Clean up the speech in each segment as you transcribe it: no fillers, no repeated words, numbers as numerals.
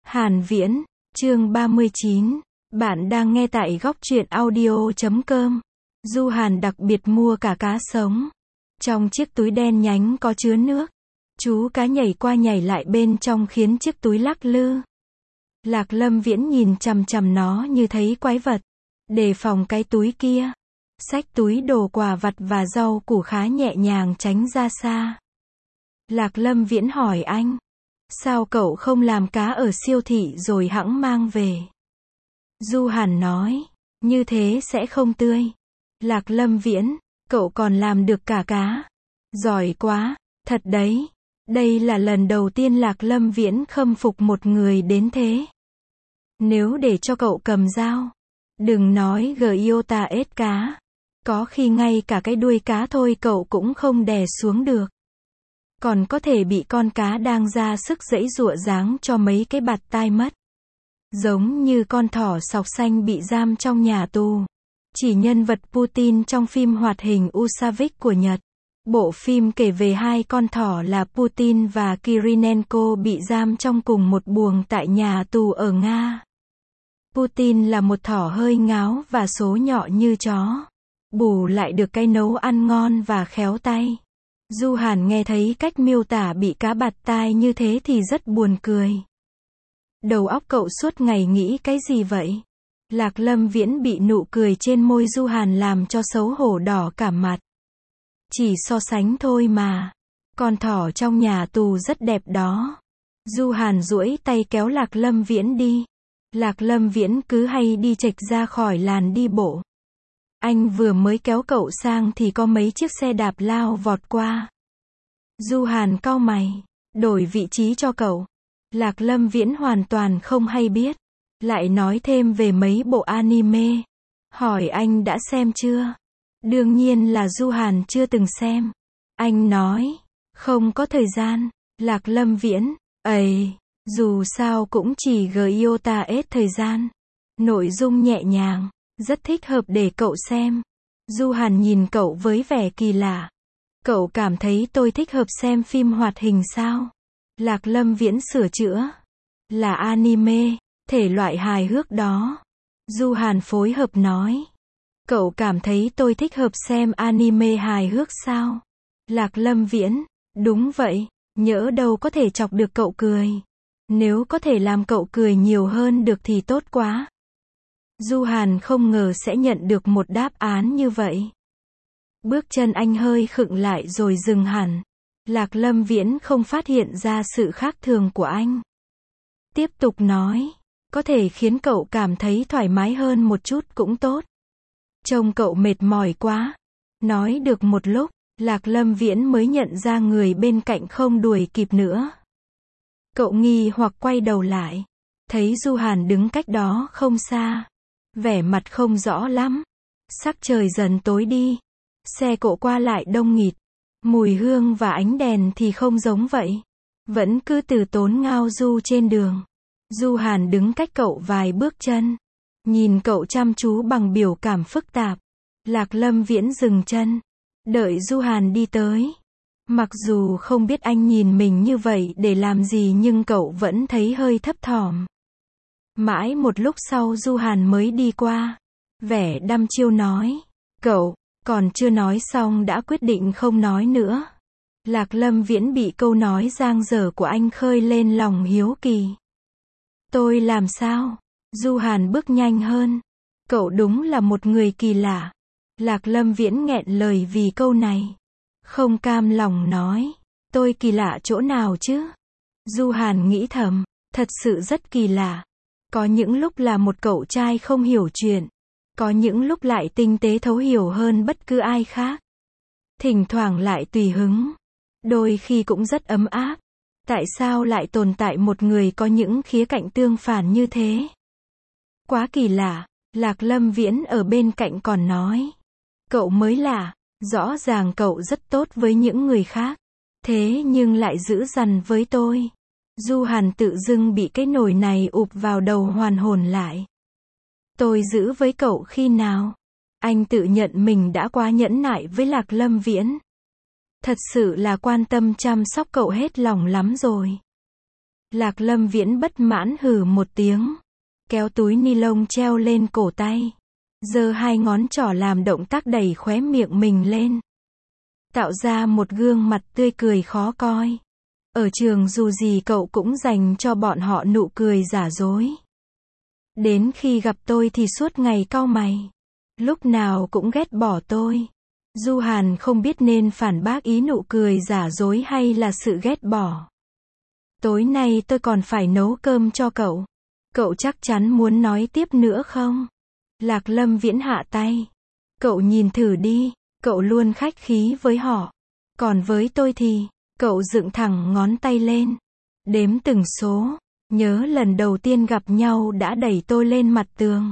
Hàn Viễn, chương 39. Bạn đang nghe tại góc truyện audio.com. Du Hàn đặc biệt mua cả cá sống. Trong chiếc túi đen nhánh có chứa nước. Chú cá nhảy qua nhảy lại bên trong khiến chiếc túi lắc lư. Lạc Lâm Viễn nhìn chằm chằm nó như thấy quái vật. Đề phòng cái túi kia. Xách túi đồ quà vặt và rau củ khá nhẹ nhàng tránh ra xa. Lạc Lâm Viễn hỏi anh. Sao cậu không làm cá ở siêu thị rồi hẵng mang về? Du Hàn nói. Như thế sẽ không tươi. Lạc Lâm Viễn, cậu còn làm được cả cá. Giỏi quá, thật đấy. Đây là lần đầu tiên Lạc Lâm Viễn khâm phục một người đến thế. Nếu để cho cậu cầm dao, đừng nói Giota ếch cá. Có khi ngay cả cái đuôi cá thôi cậu cũng không đè xuống được. Còn có thể bị con cá đang ra sức giãy giụa giáng cho mấy cái bạt tai mất. Giống như con thỏ sọc xanh bị giam trong nhà tù. Chỉ nhân vật Putin trong phim hoạt hình Usavik của Nhật. Bộ phim kể về hai con thỏ là Putin và Kirinenko bị giam trong cùng một buồng tại nhà tù ở Nga. Putin là một thỏ hơi ngáo và số nhọ như chó. Bù lại được cái nấu ăn ngon và khéo tay. Du Hàn nghe thấy cách miêu tả bị cá bạt tai như thế thì rất buồn cười. Đầu óc cậu suốt ngày nghĩ cái gì vậy? Lạc Lâm Viễn bị nụ cười trên môi Du Hàn làm cho xấu hổ đỏ cả mặt. Chỉ so sánh thôi mà. Con thỏ trong nhà tù rất đẹp đó. Du Hàn duỗi tay kéo Lạc Lâm Viễn đi. Lạc Lâm Viễn cứ hay đi chệch ra khỏi làn đi bộ. Anh vừa mới kéo cậu sang thì có mấy chiếc xe đạp lao vọt qua. Du Hàn cau mày, đổi vị trí cho cậu. Lạc Lâm Viễn hoàn toàn không hay biết. Lại nói thêm về mấy bộ anime. Hỏi anh đã xem chưa? Đương nhiên là Du Hàn chưa từng xem. Anh nói, không có thời gian. Lạc Lâm Viễn, dù sao cũng chỉ Giota ếch thời gian. Nội dung nhẹ nhàng, rất thích hợp để cậu xem. Du Hàn nhìn cậu với vẻ kỳ lạ. Cậu cảm thấy tôi thích hợp xem phim hoạt hình sao? Lạc Lâm Viễn sửa chữa. Là anime, thể loại hài hước đó. Du Hàn phối hợp nói. Cậu cảm thấy tôi thích hợp xem anime hài hước sao? Lạc Lâm Viễn, đúng vậy, nhỡ đâu có thể chọc được cậu cười. Nếu có thể làm cậu cười nhiều hơn được thì tốt quá. Du Hàn không ngờ sẽ nhận được một đáp án như vậy. Bước chân anh hơi khựng lại rồi dừng hẳn. Lạc Lâm Viễn không phát hiện ra sự khác thường của anh. Tiếp tục nói, có thể khiến cậu cảm thấy thoải mái hơn một chút cũng tốt. Trông cậu mệt mỏi quá. Nói được một lúc, Lạc Lâm Viễn mới nhận ra người bên cạnh không đuổi kịp nữa. Cậu nghi hoặc quay đầu lại. Thấy Du Hàn đứng cách đó không xa. Vẻ mặt không rõ lắm. Sắc trời dần tối đi. Xe cộ qua lại đông nghịt. Mùi hương và ánh đèn thì không giống vậy. Vẫn cứ từ tốn ngao du trên đường. Du Hàn đứng cách cậu vài bước chân. Nhìn cậu chăm chú bằng biểu cảm phức tạp. Lạc Lâm Viễn dừng chân. Đợi Du Hàn đi tới. Mặc dù không biết anh nhìn mình như vậy để làm gì nhưng cậu vẫn thấy hơi thấp thỏm. Mãi một lúc sau Du Hàn mới đi qua. Vẻ đăm chiêu nói. Cậu, còn chưa nói xong đã quyết định không nói nữa. Lạc Lâm Viễn bị câu nói giang dở của anh khơi lên lòng hiếu kỳ. Tôi làm sao? Du Hàn bước nhanh hơn. Cậu đúng là một người kỳ lạ. Lạc Lâm Viễn nghẹn lời vì câu này. Không cam lòng nói. Tôi kỳ lạ chỗ nào chứ? Du Hàn nghĩ thầm. Thật sự rất kỳ lạ. Có những lúc là một cậu trai không hiểu chuyện. Có những lúc lại tinh tế thấu hiểu hơn bất cứ ai khác. Thỉnh thoảng lại tùy hứng. Đôi khi cũng rất ấm áp. Tại sao lại tồn tại một người có những khía cạnh tương phản như thế? Quá kỳ lạ. Lạc Lâm Viễn ở bên cạnh còn nói. Cậu mới lạ. Rõ ràng cậu rất tốt với những người khác. Thế nhưng lại dữ dằn với tôi. Du Hàn tự dưng bị cái nồi này ụp vào đầu hoàn hồn lại. Tôi giữ với cậu khi nào? Anh tự nhận mình đã quá nhẫn nại với Lạc Lâm Viễn. Thật sự là quan tâm chăm sóc cậu hết lòng lắm rồi. Lạc Lâm Viễn bất mãn hừ một tiếng, kéo túi ni lông treo lên cổ tay, giơ hai ngón trỏ làm động tác đẩy khóe miệng mình lên, tạo ra một gương mặt tươi cười khó coi. Ở trường dù gì cậu cũng dành cho bọn họ nụ cười giả dối. Đến khi gặp tôi thì suốt ngày cau mày, lúc nào cũng ghét bỏ tôi. Du Hàn không biết nên phản bác ý nụ cười giả dối hay là sự ghét bỏ. Tối nay tôi còn phải nấu cơm cho cậu. Cậu chắc chắn muốn nói tiếp nữa không? Lạc Lâm Viễn hạ tay. Cậu nhìn thử đi, cậu luôn khách khí với họ. Còn với tôi thì, cậu dựng thẳng ngón tay lên, đếm từng số. Nhớ lần đầu tiên gặp nhau đã đẩy tôi lên mặt tường,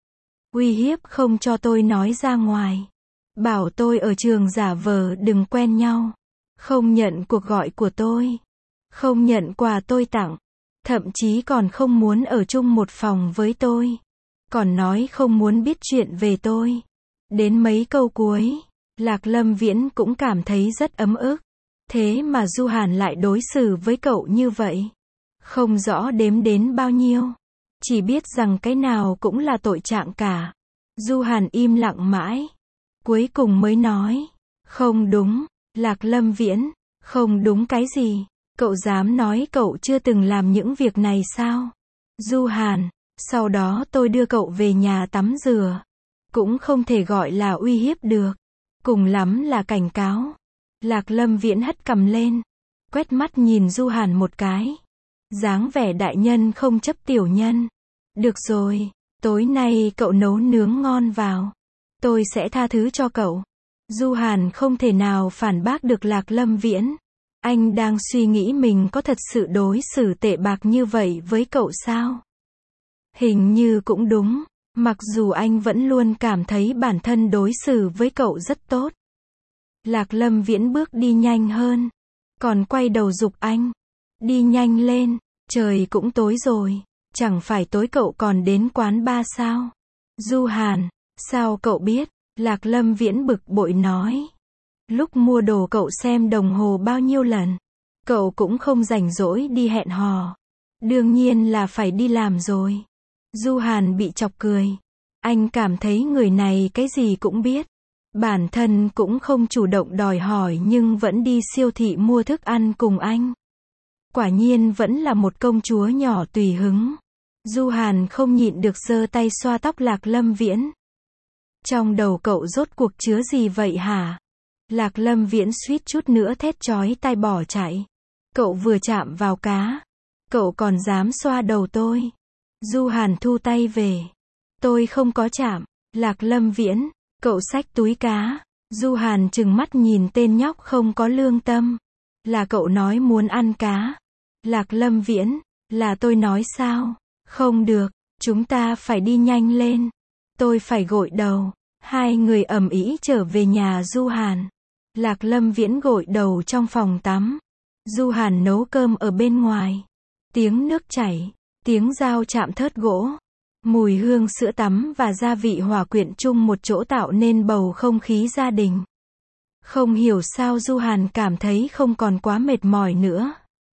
uy hiếp không cho tôi nói ra ngoài, bảo tôi ở trường giả vờ đừng quen nhau, không nhận cuộc gọi của tôi, không nhận quà tôi tặng, thậm chí còn không muốn ở chung một phòng với tôi, còn nói không muốn biết chuyện về tôi. Đến mấy câu cuối, Lạc Lâm Viễn cũng cảm thấy rất ấm ức. Thế mà Du Hàn lại đối xử với cậu như vậy. Không rõ đếm đến bao nhiêu, chỉ biết rằng cái nào cũng là tội trạng cả. Du Hàn im lặng mãi, cuối cùng mới nói, không đúng. Lạc Lâm Viễn, không đúng cái gì? Cậu dám nói cậu chưa từng làm những việc này sao? Du Hàn, sau đó tôi đưa cậu về nhà tắm rửa, cũng không thể gọi là uy hiếp được, cùng lắm là cảnh cáo. Lạc Lâm Viễn hất cằm lên, quét mắt nhìn Du Hàn một cái, dáng vẻ đại nhân không chấp tiểu nhân. Được rồi, tối nay cậu nấu nướng ngon vào, tôi sẽ tha thứ cho cậu. Du Hàn không thể nào phản bác được Lạc Lâm Viễn. Anh đang suy nghĩ mình có thật sự đối xử tệ bạc như vậy với cậu sao? Hình như cũng đúng, mặc dù anh vẫn luôn cảm thấy bản thân đối xử với cậu rất tốt. Lạc Lâm Viễn bước đi nhanh hơn, còn quay đầu giục anh, đi nhanh lên, trời cũng tối rồi, chẳng phải tối cậu còn đến quán bar sao? Du Hàn, sao cậu biết? Lạc Lâm Viễn bực bội nói, lúc mua đồ cậu xem đồng hồ bao nhiêu lần, cậu cũng không rảnh rỗi đi hẹn hò, đương nhiên là phải đi làm rồi. Du Hàn bị chọc cười, anh cảm thấy người này cái gì cũng biết. Bản thân cũng không chủ động đòi hỏi nhưng vẫn đi siêu thị mua thức ăn cùng anh. Quả nhiên vẫn là một công chúa nhỏ tùy hứng. Du Hàn không nhịn được giơ tay xoa tóc Lạc Lâm Viễn. Trong đầu cậu rốt cuộc chứa gì vậy hả? Lạc Lâm Viễn suýt chút nữa thét chói tai bỏ chạy. Cậu vừa chạm vào cá, cậu còn dám xoa đầu tôi. Du Hàn thu tay về. Tôi không có chạm. Lạc Lâm Viễn, cậu xách túi cá. Du Hàn trừng mắt nhìn tên nhóc không có lương tâm. Là cậu nói muốn ăn cá. Lạc Lâm Viễn, là tôi nói sao? Không được, chúng ta phải đi nhanh lên. Tôi phải gội đầu. Hai người ầm ĩ trở về nhà Du Hàn. Lạc Lâm Viễn gội đầu trong phòng tắm. Du Hàn nấu cơm ở bên ngoài. Tiếng nước chảy, tiếng dao chạm thớt gỗ, mùi hương sữa tắm và gia vị hòa quyện chung một chỗ tạo nên bầu không khí gia đình. Không hiểu sao Du Hàn cảm thấy không còn quá mệt mỏi nữa.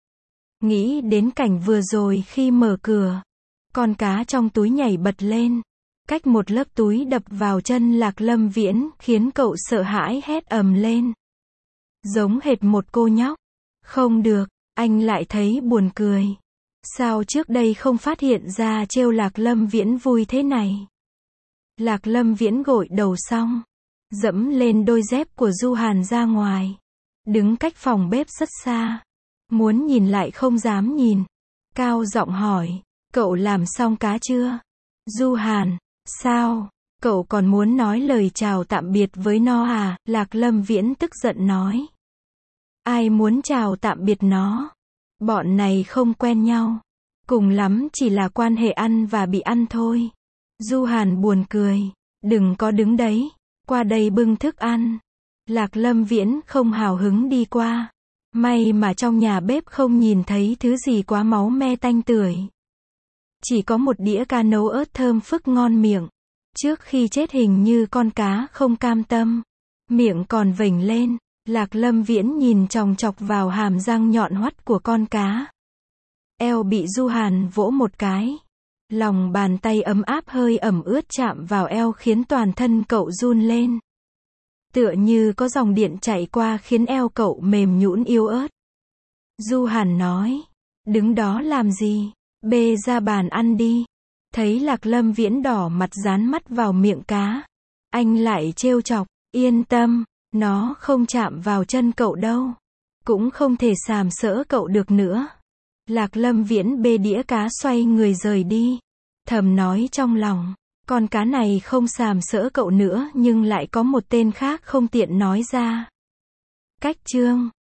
Nghĩ đến cảnh vừa rồi khi mở cửa, con cá trong túi nhảy bật lên, cách một lớp túi đập vào chân Lạc Lâm Viễn khiến cậu sợ hãi hét ầm lên. Giống hệt một cô nhóc. Không được, anh lại thấy buồn cười. Sao trước đây không phát hiện ra trêu Lạc Lâm Viễn vui thế này? Lạc Lâm Viễn gội đầu xong, dẫm lên đôi dép của Du Hàn ra ngoài, đứng cách phòng bếp rất xa, muốn nhìn lại không dám nhìn, cao giọng hỏi, cậu làm xong cá chưa? Du Hàn, sao? Cậu còn muốn nói lời chào tạm biệt với nó à? Lạc Lâm Viễn tức giận nói. Ai muốn chào tạm biệt nó? Bọn này không quen nhau. Cùng lắm chỉ là quan hệ ăn và bị ăn thôi. Du Hàn buồn cười. Đừng có đứng đấy. Qua đây bưng thức ăn. Lạc Lâm Viễn không hào hứng đi qua. May mà trong nhà bếp không nhìn thấy thứ gì quá máu me tanh tưởi. Chỉ có một đĩa cá nấu ớt thơm phức ngon miệng. Trước khi chết hình như con cá không cam tâm. Miệng còn vểnh lên. Lạc Lâm Viễn nhìn chòng chọc vào hàm răng nhọn hoắt của con cá. eo bị Du Hàn vỗ một cái. Lòng bàn tay ấm áp hơi ẩm ướt chạm vào eo khiến toàn thân cậu run lên. Tựa như có dòng điện chạy qua khiến eo cậu mềm nhũn yếu ớt. Du Hàn nói, đứng đó làm gì, bê ra bàn ăn đi. Thấy Lạc Lâm Viễn đỏ mặt dán mắt vào miệng cá. Anh lại trêu chọc, yên tâm, nó không chạm vào chân cậu đâu. Cũng không thể sàm sỡ cậu được nữa. Lạc Lâm Viễn bê đĩa cá xoay người rời đi. Thầm nói trong lòng, con cá này không sàm sỡ cậu nữa nhưng lại có một tên khác không tiện nói ra. Cách chương